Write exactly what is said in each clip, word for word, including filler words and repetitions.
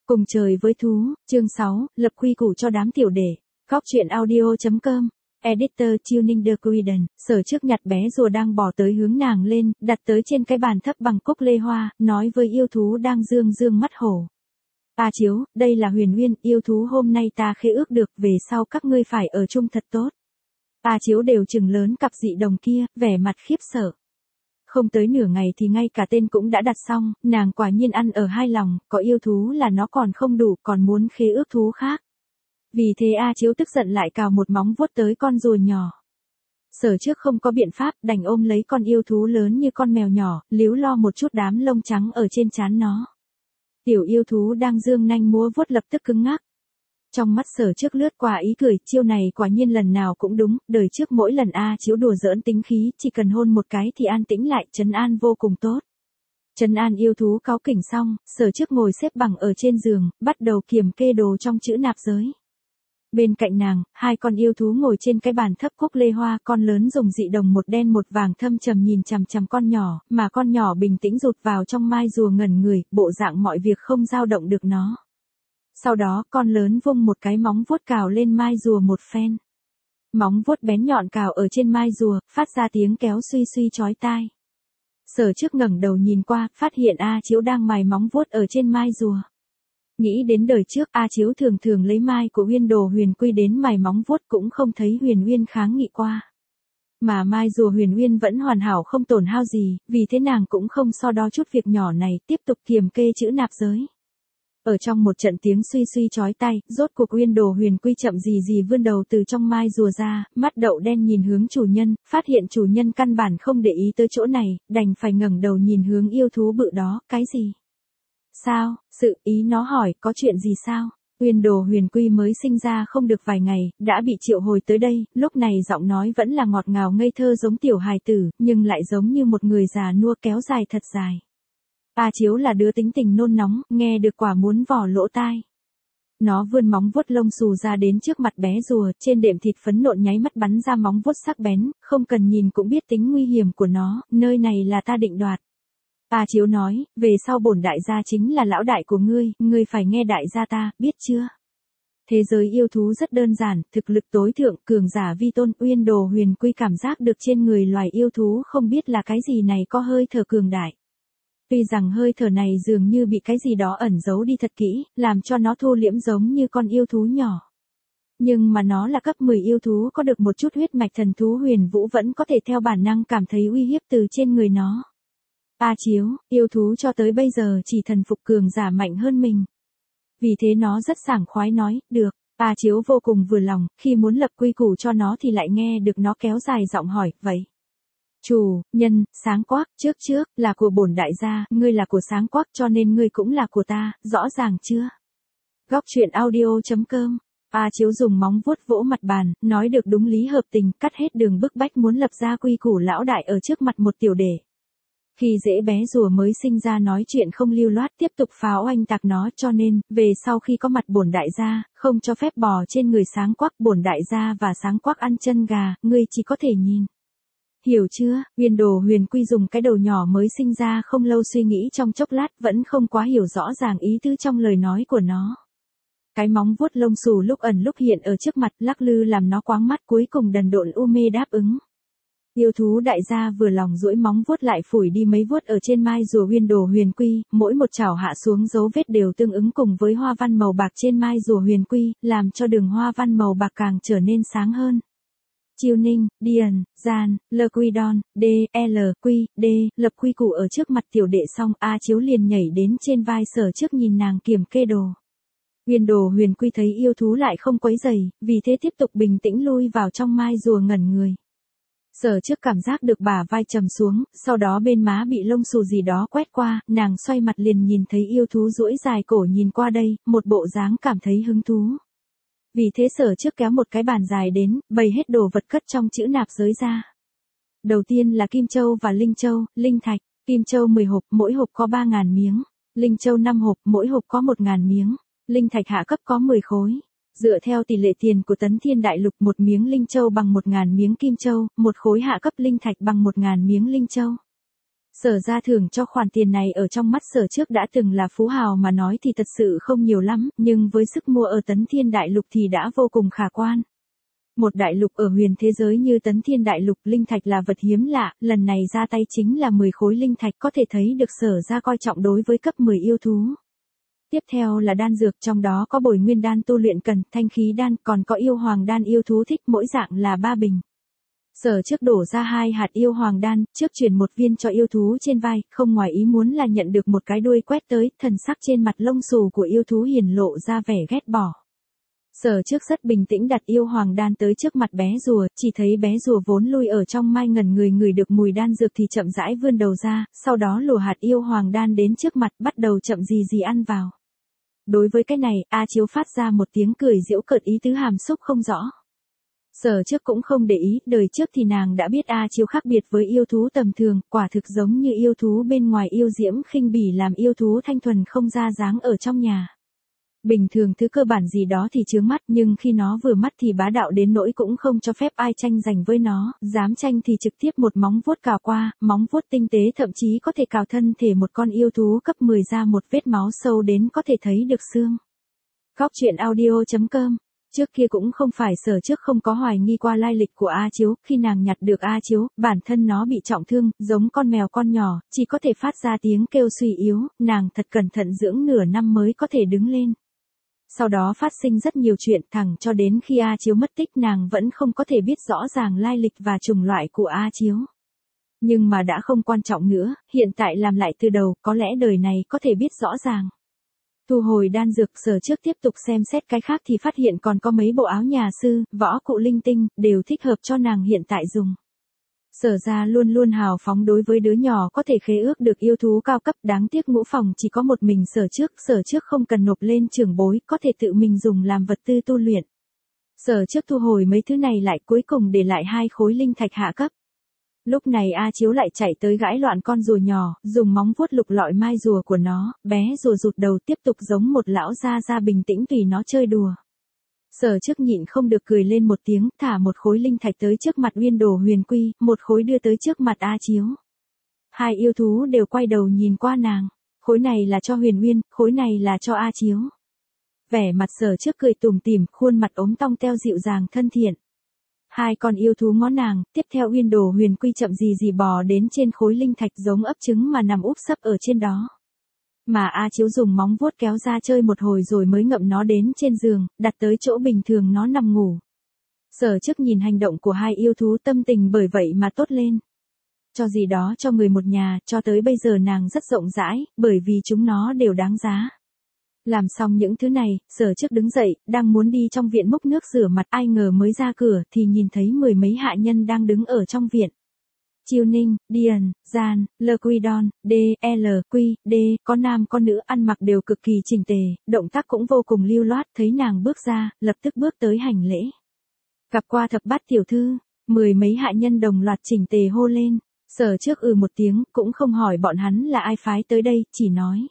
Cùng trời với thú, chương sáu, lập quy củ cho đám tiểu đệ. Góc truyện audio chấm com. Editor Tuning The Queen, Sở trước nhặt bé rùa đang bỏ tới hướng nàng lên, đặt tới trên cái bàn thấp bằng cúc lê hoa, nói với yêu thú đang dương dương mắt hổ. A Chiếu, đây là Huyền Uyên, yêu thú hôm nay ta khế ước được, về sau các ngươi phải ở chung thật tốt. A Chiếu đều trừng lớn cặp dị đồng kia, vẻ mặt khiếp sợ. Không tới nửa ngày thì ngay cả tên cũng đã đặt xong, nàng quả nhiên ăn ở hai lòng, có yêu thú là nó còn không đủ, còn muốn khế ước thú khác. Vì thế A Chiếu tức giận lại cào một móng vuốt tới con rùa nhỏ. Sở trước không có biện pháp, đành ôm lấy con yêu thú lớn như con mèo nhỏ, líu lo một chút đám lông trắng ở trên trán nó. Tiểu yêu thú đang dương nanh múa vuốt lập tức cứng ngắc. Trong mắt Sở trước lướt qua ý cười, chiêu này quả nhiên lần nào cũng đúng, đời trước mỗi lần A Chiếu đùa giỡn tính khí, chỉ cần hôn một cái thì an tĩnh lại, trấn an vô cùng tốt. Trấn an yêu thú cáu kỉnh xong, Sở trước ngồi xếp bằng ở trên giường, bắt đầu kiểm kê đồ trong chữ nạp giới. Bên cạnh nàng, hai con yêu thú ngồi trên cái bàn thấp cúc lê hoa, con lớn dùng dị đồng một đen một vàng thâm trầm nhìn chằm chằm con nhỏ, mà con nhỏ bình tĩnh rụt vào trong mai rùa ngẩn người, bộ dạng mọi việc không dao động được nó. Sau đó, con lớn vung một cái móng vuốt cào lên mai rùa một phen. Móng vuốt bén nhọn cào ở trên mai rùa, phát ra tiếng kéo suy suy chói tai. Sở trước ngẩng đầu nhìn qua, phát hiện A Chiếu đang mài móng vuốt ở trên mai rùa. Nghĩ đến đời trước, A Chiếu thường thường lấy mai của Uyên Đồ Huyền Quy đến mài móng vuốt, cũng không thấy Huyền Uyên kháng nghị qua. Mà mai rùa Huyền Uyên vẫn hoàn hảo không tổn hao gì, vì thế nàng cũng không so đo chút việc nhỏ này, tiếp tục kiềm kê chữ nạp giới. Ở trong một trận tiếng suy suy chói tai, rốt cuộc Uyên Đồ Huyền Quy chậm gì gì vươn đầu từ trong mai rùa ra, mắt đậu đen nhìn hướng chủ nhân, phát hiện chủ nhân căn bản không để ý tới chỗ này, đành phải ngẩng đầu nhìn hướng yêu thú bự đó, cái gì? Sao? Sự ý nó hỏi, có chuyện gì sao? Uyên Đồ Huyền Quy mới sinh ra không được vài ngày, đã bị triệu hồi tới đây, lúc này giọng nói vẫn là ngọt ngào ngây thơ giống tiểu hài tử, nhưng lại giống như một người già nua kéo dài thật dài. A Chiếu là đứa tính tình nôn nóng, nghe được quả muốn vò lỗ tai. Nó vươn móng vuốt lông xù ra đến trước mặt bé rùa, trên đệm thịt phấn nộn nháy mắt bắn ra móng vuốt sắc bén, không cần nhìn cũng biết tính nguy hiểm của nó, nơi này là ta định đoạt. A Chiếu nói, về sau bổn đại gia chính là lão đại của ngươi, ngươi phải nghe đại gia ta, biết chưa? Thế giới yêu thú rất đơn giản, thực lực tối thượng, cường giả vi tôn. Uyên Đồ Huyền Quy cảm giác được trên người loài yêu thú không biết là cái gì này có hơi thở cường đại. Tuy rằng hơi thở này dường như bị cái gì đó ẩn giấu đi thật kỹ, làm cho nó thu liễm giống như con yêu thú nhỏ. Nhưng mà nó là cấp mười yêu thú, có được một chút huyết mạch thần thú huyền vũ, vẫn có thể theo bản năng cảm thấy uy hiếp từ trên người nó. A Chiếu, yêu thú cho tới bây giờ chỉ thần phục cường giả mạnh hơn mình. Vì thế nó rất sảng khoái nói, được. A Chiếu vô cùng vừa lòng, khi muốn lập quy củ cho nó thì lại nghe được nó kéo dài giọng hỏi, vậy. Chủ, nhân, sáng quắc, trước trước, là của bổn đại gia, ngươi là của sáng quắc cho nên ngươi cũng là của ta, rõ ràng chưa? Góc truyện audio chấm com. A Chiếu dùng móng vuốt vỗ mặt bàn, nói được đúng lý hợp tình, cắt hết đường bức bách muốn lập ra quy củ lão đại ở trước mặt một tiểu đệ. Khi dễ bé rùa mới sinh ra nói chuyện không lưu loát, tiếp tục pháo oanh tạc nó, cho nên, về sau khi có mặt bổn đại gia, không cho phép bò trên người sáng quắc, bổn đại gia và sáng quắc ăn chân gà, ngươi chỉ có thể nhìn. Hiểu chưa? Uyên Đồ Huyền Quy dùng cái đầu nhỏ mới sinh ra không lâu suy nghĩ trong chốc lát, vẫn không quá hiểu rõ ràng ý tứ trong lời nói của nó. Cái móng vuốt lông xù lúc ẩn lúc hiện ở trước mặt, lắc lư làm nó quáng mắt, cuối cùng đần độn u mê đáp ứng. Yêu thú đại gia vừa lòng duỗi móng vuốt lại phủi đi mấy vuốt ở trên mai rùa Uyên Đồ Huyền Quy, mỗi một chảo hạ xuống dấu vết đều tương ứng cùng với hoa văn màu bạc trên mai rùa Huyền Quy, làm cho đường hoa văn màu bạc càng trở nên sáng hơn. Chiêu Ninh, Điền, Gian, L Quy Đon, D, L, Quy, D, lập quy củ ở trước mặt tiểu đệ xong, A Chiếu liền nhảy đến trên vai Sở trước nhìn nàng kiểm kê đồ. Uyên Đồ Huyền Quy thấy yêu thú lại không quấy rầy, vì thế tiếp tục bình tĩnh lui vào trong mai rùa ngẩn người. Sở trước cảm giác được bả vai trầm xuống, sau đó bên má bị lông xù gì đó quét qua, nàng xoay mặt liền nhìn thấy yêu thú duỗi dài cổ nhìn qua đây, một bộ dáng cảm thấy hứng thú. Vì thế Sở trước kéo một cái bàn dài đến, bày hết đồ vật cất trong chữ nạp giới ra. Đầu tiên là Kim Châu và Linh Châu, Linh Thạch. Kim Châu mười hộp, mỗi hộp có ba nghìn miếng. Linh Châu năm hộp, mỗi hộp có một nghìn miếng. Linh Thạch hạ cấp có mười khối. Dựa theo tỷ lệ tiền của Tấn Thiên Đại Lục, một miếng Linh Châu bằng một nghìn miếng Kim Châu, một khối hạ cấp Linh Thạch bằng một nghìn miếng Linh Châu. Sở ra thưởng cho khoản tiền này ở trong mắt Sở Trước đã từng là phú hào mà nói thì thật sự không nhiều lắm, nhưng với sức mua ở Tấn Thiên Đại Lục thì đã vô cùng khả quan. Một đại lục ở huyền thế giới như Tấn Thiên Đại Lục, linh thạch là vật hiếm lạ, lần này ra tay chính là mười khối linh thạch, có thể thấy được Sở ra coi trọng đối với cấp mười yêu thú. Tiếp theo là đan dược, trong đó có bồi nguyên đan tu luyện cần, thanh khí đan, còn có yêu hoàng đan yêu thú thích, mỗi dạng là ba bình. Sở Trước đổ ra hai hạt yêu hoàng đan, trước truyền một viên cho yêu thú trên vai, không ngoài ý muốn là nhận được một cái đuôi quét tới, thần sắc trên mặt lông xù của yêu thú hiển lộ ra vẻ ghét bỏ. Sở Trước rất bình tĩnh đặt yêu hoàng đan tới trước mặt bé rùa, chỉ thấy bé rùa vốn lui ở trong mai ngẩn người ngửi được mùi đan dược thì chậm rãi vươn đầu ra, sau đó lùa hạt yêu hoàng đan đến trước mặt, bắt đầu chậm gì gì ăn vào. Đối với cái này, A Chiếu phát ra một tiếng cười giễu cợt, ý tứ hàm xúc không rõ. Sở Trước cũng không để ý, đời trước thì nàng đã biết A Chiếu khác biệt với yêu thú tầm thường, quả thực giống như yêu thú bên ngoài yêu diễm khinh bỉ làm yêu thú thanh thuần không ra dáng ở trong nhà. Bình thường thứ cơ bản gì đó thì chướng mắt, nhưng khi nó vừa mắt thì bá đạo đến nỗi cũng không cho phép ai tranh giành với nó, dám tranh thì trực tiếp một móng vuốt cào qua, móng vuốt tinh tế thậm chí có thể cào thân thể một con yêu thú cấp mười ra một vết máu sâu đến có thể thấy được xương. Góc truyện audio chấm com. Trước kia cũng không phải Sở Trước không có hoài nghi qua lai lịch của A Chiếu, khi nàng nhặt được A Chiếu, bản thân nó bị trọng thương, giống con mèo con nhỏ, chỉ có thể phát ra tiếng kêu suy yếu, nàng thật cẩn thận dưỡng nửa năm mới có thể đứng lên. Sau đó phát sinh rất nhiều chuyện, thẳng cho đến khi A Chiếu mất tích nàng vẫn không có thể biết rõ ràng lai lịch và chủng loại của A Chiếu. Nhưng mà đã không quan trọng nữa, hiện tại làm lại từ đầu, có lẽ đời này có thể biết rõ ràng. Thu hồi đan dược, Sở Trước tiếp tục xem xét cái khác thì phát hiện còn có mấy bộ áo nhà sư, võ cụ linh tinh, đều thích hợp cho nàng hiện tại dùng. Sở ra luôn luôn hào phóng đối với đứa nhỏ có thể khế ước được yêu thú cao cấp, đáng tiếc ngũ phòng chỉ có một mình Sở Trước, Sở Trước không cần nộp lên trưởng bối, có thể tự mình dùng làm vật tư tu luyện. Sở Trước thu hồi mấy thứ này lại, cuối cùng để lại hai khối linh thạch hạ cấp. Lúc này A Chiếu lại chạy tới gãi loạn con rùa nhỏ, dùng móng vuốt lục lọi mai rùa của nó, bé rùa rụt đầu tiếp tục giống một lão gia gia bình tĩnh tùy nó chơi đùa. Sở Trước nhịn không được cười lên một tiếng, thả một khối linh thạch tới trước mặt Uyên Đồ Huyền Quy, một khối đưa tới trước mặt A Chiếu. Hai yêu thú đều quay đầu nhìn qua nàng, khối này là cho Huyền Uyên, khối này là cho A Chiếu. Vẻ mặt Sở Trước cười tủm tỉm, khuôn mặt ốm tong teo dịu dàng thân thiện. Hai con yêu thú ngó nàng, tiếp theo Uyên Đồ Huyền Quy chậm gì gì bò đến trên khối linh thạch giống ấp trứng mà nằm úp sấp ở trên đó. Mà A Chiếu dùng móng vuốt kéo ra chơi một hồi rồi mới ngậm nó đến trên giường, đặt tới chỗ bình thường nó nằm ngủ. Sở Trước nhìn hành động của hai yêu thú tâm tình bởi vậy mà tốt lên. Cho gì đó cho người một nhà, cho tới bây giờ nàng rất rộng rãi, bởi vì chúng nó đều đáng giá. Làm xong những thứ này, Sở Trước đứng dậy, đang muốn đi trong viện múc nước rửa mặt, ai ngờ mới ra cửa thì nhìn thấy mười mấy hạ nhân đang đứng ở trong viện. Chiêu Ninh, Điền, Gian, Lơ Quy Đon, D, L, Quy, D, có nam có nữ, ăn mặc đều cực kỳ chỉnh tề, động tác cũng vô cùng lưu loát, thấy nàng bước ra, lập tức bước tới hành lễ. Gặp qua Thập Bát tiểu thư, mười mấy hạ nhân đồng loạt chỉnh tề hô lên. Sở Trước ừ một tiếng, cũng không hỏi bọn hắn là ai phái tới đây, chỉ nói: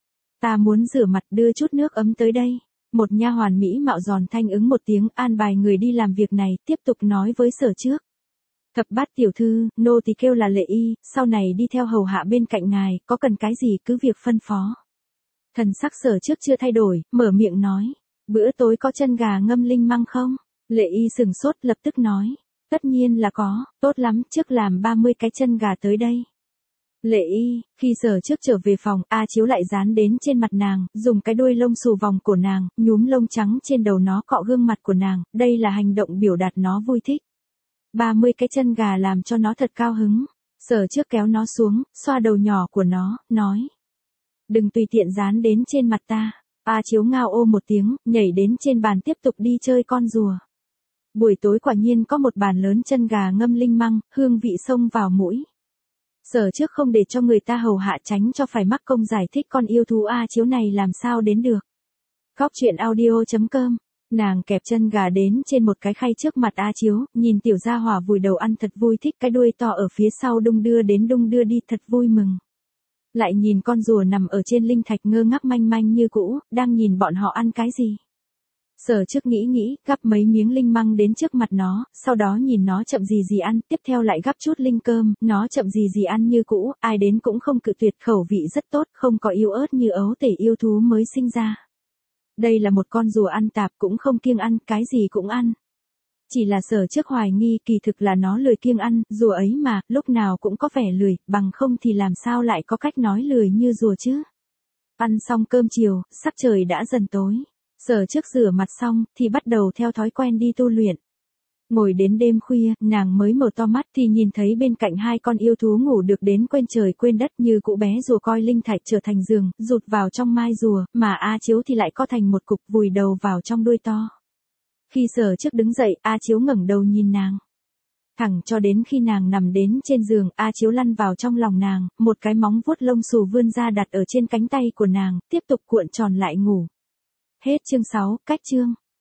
ta muốn rửa mặt, đưa chút nước ấm tới đây. Một nha hoàn mỹ mạo giòn thanh ứng một tiếng, an bài người đi làm việc này, tiếp tục nói với Sở Trước: Thập Bát tiểu thư, nô tỳ kêu là Lệ Y, sau này đi theo hầu hạ bên cạnh ngài, có cần cái gì cứ việc phân phó. Thần sắc Sở Trước chưa thay đổi, mở miệng nói: bữa tối có chân gà ngâm linh măng không? Lệ Y sừng sốt, lập tức nói: tất nhiên là có, tốt lắm, trước làm ba mươi cái chân gà tới đây. Lệ Y, khi Sở Trước trở về phòng, A Chiếu lại dán đến trên mặt nàng, dùng cái đuôi lông xù vòng cổ nàng, nhúm lông trắng trên đầu nó cọ gương mặt của nàng, đây là hành động biểu đạt nó vui thích. ba mươi cái chân gà làm cho nó thật cao hứng. Sở Trước kéo nó xuống, xoa đầu nhỏ của nó, nói: đừng tùy tiện dán đến trên mặt ta. A Chiếu ngao ô một tiếng, nhảy đến trên bàn tiếp tục đi chơi con rùa. Buổi tối quả nhiên có một bàn lớn chân gà ngâm linh măng, hương vị xông vào mũi. Sở Trước không để cho người ta hầu hạ, tránh cho phải mắc công giải thích con yêu thú A Chiếu này làm sao đến được. Góc truyện audio chấm com. Nàng kẹp chân gà đến trên một cái khay trước mặt A Chiếu, nhìn tiểu gia hỏa vùi đầu ăn thật vui thích, cái đuôi to ở phía sau đung đưa đến đung đưa đi thật vui mừng. Lại nhìn con rùa nằm ở trên linh thạch ngơ ngác manh manh như cũ, đang nhìn bọn họ ăn cái gì. Sở Trước nghĩ nghĩ, gắp mấy miếng linh măng đến trước mặt nó, sau đó nhìn nó chậm gì gì ăn, tiếp theo lại gắp chút linh cơm, nó chậm gì gì ăn như cũ, ai đến cũng không cự tuyệt, khẩu vị rất tốt, không có yếu ớt như ấu tể yêu thú mới sinh ra. Đây là một con rùa ăn tạp, cũng không kiêng ăn, cái gì cũng ăn. Chỉ là Sở Trước hoài nghi kỳ thực là nó lười kiêng ăn, rùa ấy mà, lúc nào cũng có vẻ lười, bằng không thì làm sao lại có cách nói lười như rùa chứ. Ăn xong cơm chiều, sắc trời đã dần tối. Sở Trước rửa mặt xong, thì bắt đầu theo thói quen đi tu luyện. Ngồi đến đêm khuya, nàng mới mở to mắt thì nhìn thấy bên cạnh hai con yêu thú ngủ được đến quên trời quên đất, như cũ bé rùa coi linh thạch trở thành giường, rụt vào trong mai rùa, mà A Chiếu thì lại co thành một cục, vùi đầu vào trong đuôi to. Khi Sở Trước đứng dậy, A Chiếu ngẩng đầu nhìn nàng. Thẳng cho đến khi nàng nằm đến trên giường, A Chiếu lăn vào trong lòng nàng, một cái móng vuốt lông xù vươn ra đặt ở trên cánh tay của nàng, tiếp tục cuộn tròn lại ngủ. Hết chương sáu, cách chương.